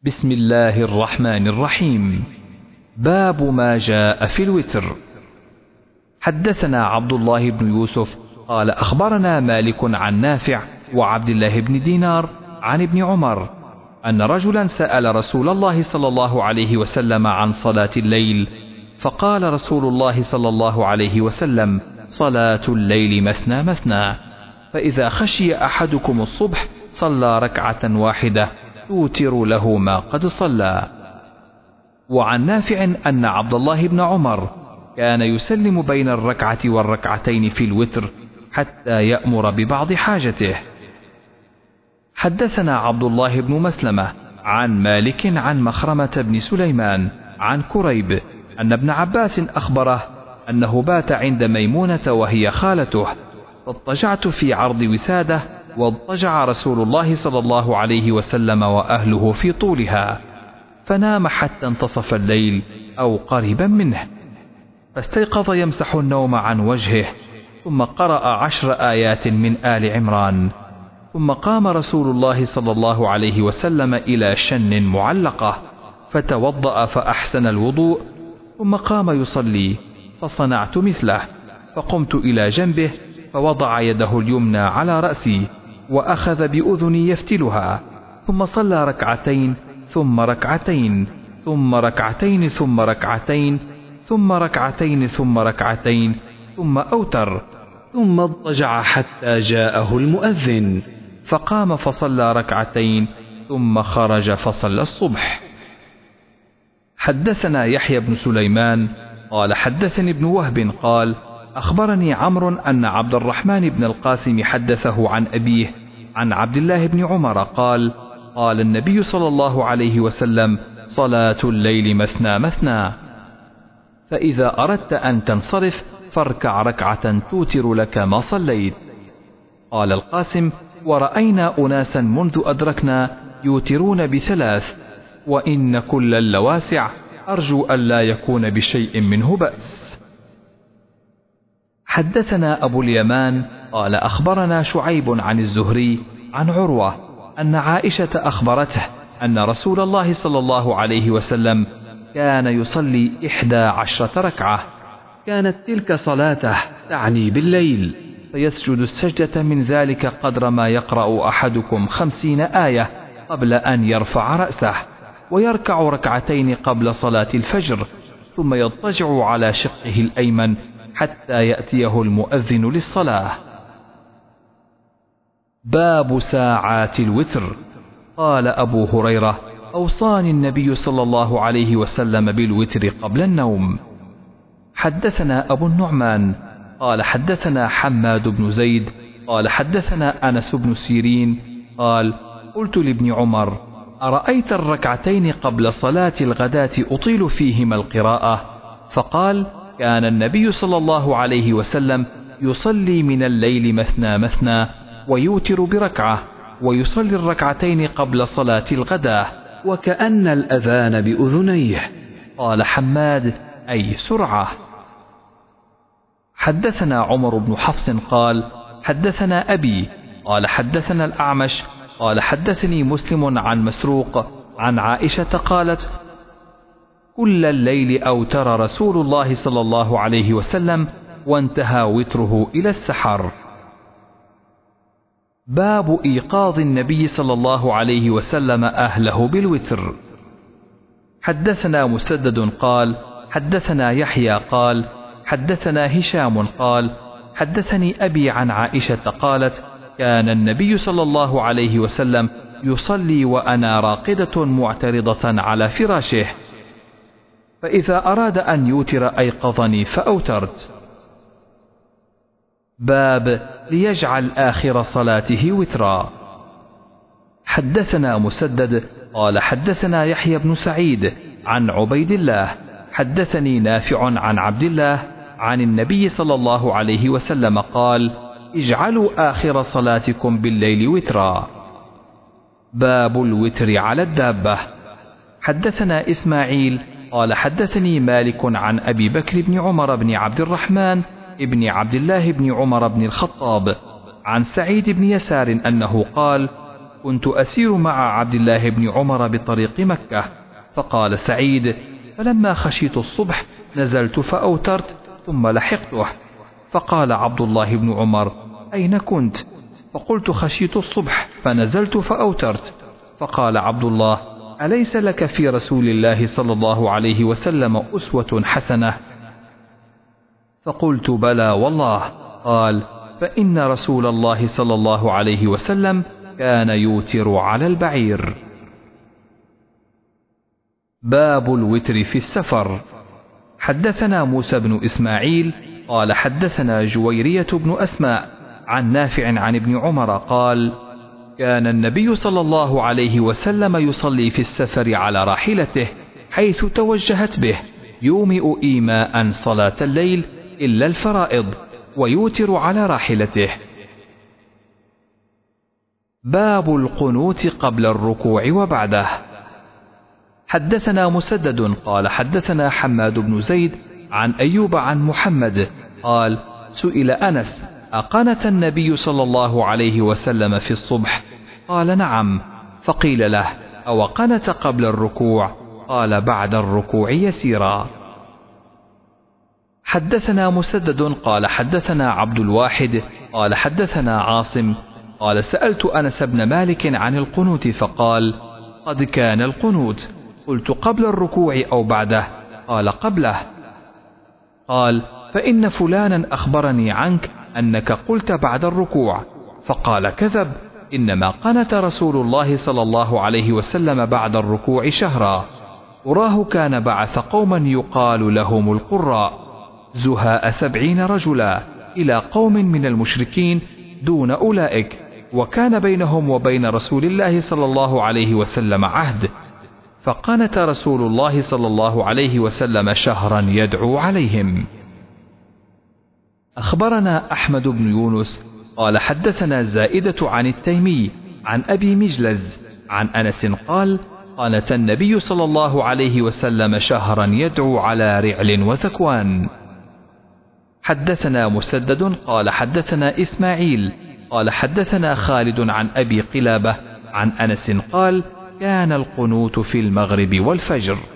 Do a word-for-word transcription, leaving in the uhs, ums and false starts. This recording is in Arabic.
بسم الله الرحمن الرحيم. باب ما جاء في الوتر. حدثنا عبد الله بن يوسف قال أخبرنا مالك عن نافع وعبد الله بن دينار عن ابن عمر أن رجلا سأل رسول الله صلى الله عليه وسلم عن صلاة الليل، فقال رسول الله صلى الله عليه وسلم: صلاة الليل مثنى مثنى، فإذا خشي أحدكم الصبح صلى ركعة واحدة توتر له ما قد صلى. وعن نافع أن عبد الله بن عمر كان يسلم بين الركعة والركعتين في الوتر حتى يأمر ببعض حاجته. حدثنا عبد الله بن مسلمة عن مالك عن مخرمة بن سليمان عن كريب أن ابن عباس أخبره أنه بات عند ميمونة وهي خالته، فاضطجعت في عرض وسادة، واضطجع رسول الله صلى الله عليه وسلم وأهله في طولها، فنام حتى انتصف الليل أو قريبا منه، فاستيقظ يمسح النوم عن وجهه، ثم قرأ عشر آيات من آل عمران، ثم قام رسول الله صلى الله عليه وسلم إلى شن معلقة فتوضأ فأحسن الوضوء، ثم قام يصلي، فصنعت مثله، فقمت إلى جنبه فوضع يده اليمنى على رأسي وأخذ بأذني يفتلها، ثم صلى ركعتين ثم ركعتين ثم ركعتين ثم ركعتين ثم ركعتين ثم ركعتين ثم أوتر، ثم اضطجع حتى جاءه المؤذن، فقام فصلى ركعتين ثم خرج فصلى الصبح. حدثنا يحيى بن سليمان قال حدثني ابن وهب قال أخبرني عمرو أن عبد الرحمن بن القاسم حدثه عن أبيه عن عبد الله بن عمر قال: قال النبي صلى الله عليه وسلم: صلاة الليل مثنى مثنى، فإذا أردت أن تنصرف فاركع ركعة توتر لك ما صليت. قال القاسم: ورأينا أناسا منذ أدركنا يوترون بثلاث، وإن كل اللواسع أرجو أن لا يكون بشيء منه بأس. حدثنا أبو اليمان قال أخبرنا شعيب عن الزهري عن عروة أن عائشة أخبرته أن رسول الله صلى الله عليه وسلم كان يصلي إحدى عشرة ركعة، كانت تلك صلاته تعني بالليل، فيسجد السجدة من ذلك قدر ما يقرأ أحدكم خمسين آية قبل أن يرفع رأسه، ويركع ركعتين قبل صلاة الفجر، ثم يضطجع على شقه الأيمن حتى يأتيه المؤذن للصلاة. باب ساعات الوتر. قال أبو هريرة: أوصاني النبي صلى الله عليه وسلم بالوتر قبل النوم. حدثنا أبو النعمان قال حدثنا حماد بن زيد قال حدثنا أنس بن سيرين قال: قلت لابن عمر: أرأيت الركعتين قبل صلاة الغداة أطيل فيهما القراءة؟ فقال: كان النبي صلى الله عليه وسلم يصلي من الليل مثنى مثنى ويوتر بركعة، ويصلي الركعتين قبل صلاة الغداة وكأن الأذان بأذنيه. قال حماد: أي سرعة. حدثنا عمر بن حفص قال حدثنا أبي قال حدثنا الأعمش قال حدثني مسلم عن مسروق عن عائشة قالت: كل الليل أوتر رسول الله صلى الله عليه وسلم، وانتهى وتره إلى السحر. باب إيقاظ النبي صلى الله عليه وسلم أهله بالوتر. حدثنا مسدد قال حدثنا يحيى قال حدثنا هشام قال حدثني أبي عن عائشة قالت: كان النبي صلى الله عليه وسلم يصلي وأنا راقدة معترضة على فراشه، فإذا أراد أن يوتر أيقظني فأوترت. باب ليجعل آخر صلاته وترا. حدثنا مسدد قال حدثنا يحيى بن سعيد عن عبيد الله حدثني نافع عن عبد الله عن النبي صلى الله عليه وسلم قال: اجعلوا آخر صلاتكم بالليل وترا. باب الوتر على الدابة. حدثنا إسماعيل قال حدثني مالك عن أبي بكر بن عمر بن عبد الرحمن ابن عبد الله بن عمر بن الخطاب عن سعيد بن يسار أنه قال: كنت أسير مع عبد الله بن عمر بطريق مكة. فقال سعيد: فلما خشيت الصبح نزلت فأوترت ثم لحقته. فقال عبد الله بن عمر: أين كنت؟ فقلت: خشيت الصبح فنزلت فأوترت. فقال عبد الله: أليس لك في رسول الله صلى الله عليه وسلم أسوة حسنة؟ فقلت: بلى والله. قال: فإن رسول الله صلى الله عليه وسلم كان يوتر على البعير. باب الوتر في السفر. حدثنا موسى بن إسماعيل قال حدثنا جويرية بن أسماء عن نافع عن ابن عمر قال: كان النبي صلى الله عليه وسلم يصلي في السفر على راحلته حيث توجهت به، يومئ إيماء صلاة الليل إلا الفرائض، ويوتر على راحلته. باب القنوت قبل الركوع وبعده. حدثنا مسدد قال حدثنا حماد بن زيد عن أيوب عن محمد قال: سئل أنس: أقنت النبي صلى الله عليه وسلم في الصبح؟ قال: نعم. فقيل له: أو قنت قبل الركوع؟ قال: بعد الركوع يسيرا. حدثنا مسدد قال حدثنا عبد الواحد قال حدثنا عاصم قال: سألت أنس بن مالك عن القنوت فقال: قد كان القنوت. قلت: قبل الركوع أو بعده؟ قال: قبله. قال: فإن فلانا أخبرني عنك أنك قلت بعد الركوع. فقال: كذب، إنما قنت رسول الله صلى الله عليه وسلم بعد الركوع شهرا، وراه كان بعث قوما يقال لهم القراء، زهاء سبعين رجلا، إلى قوم من المشركين دون أولئك، وكان بينهم وبين رسول الله صلى الله عليه وسلم عهد، فقنت رسول الله صلى الله عليه وسلم شهرا يدعو عليهم. أخبرنا أحمد بن يونس قال حدثنا زائدة عن التيمي عن أبي مجلز عن أنس قال: قنت النبي صلى الله عليه وسلم شهرا يدعو على رعل وذكوان. حدثنا مسدد قال حدثنا إسماعيل قال حدثنا خالد عن أبي قلابة عن أنس قال: كان القنوت في المغرب والفجر.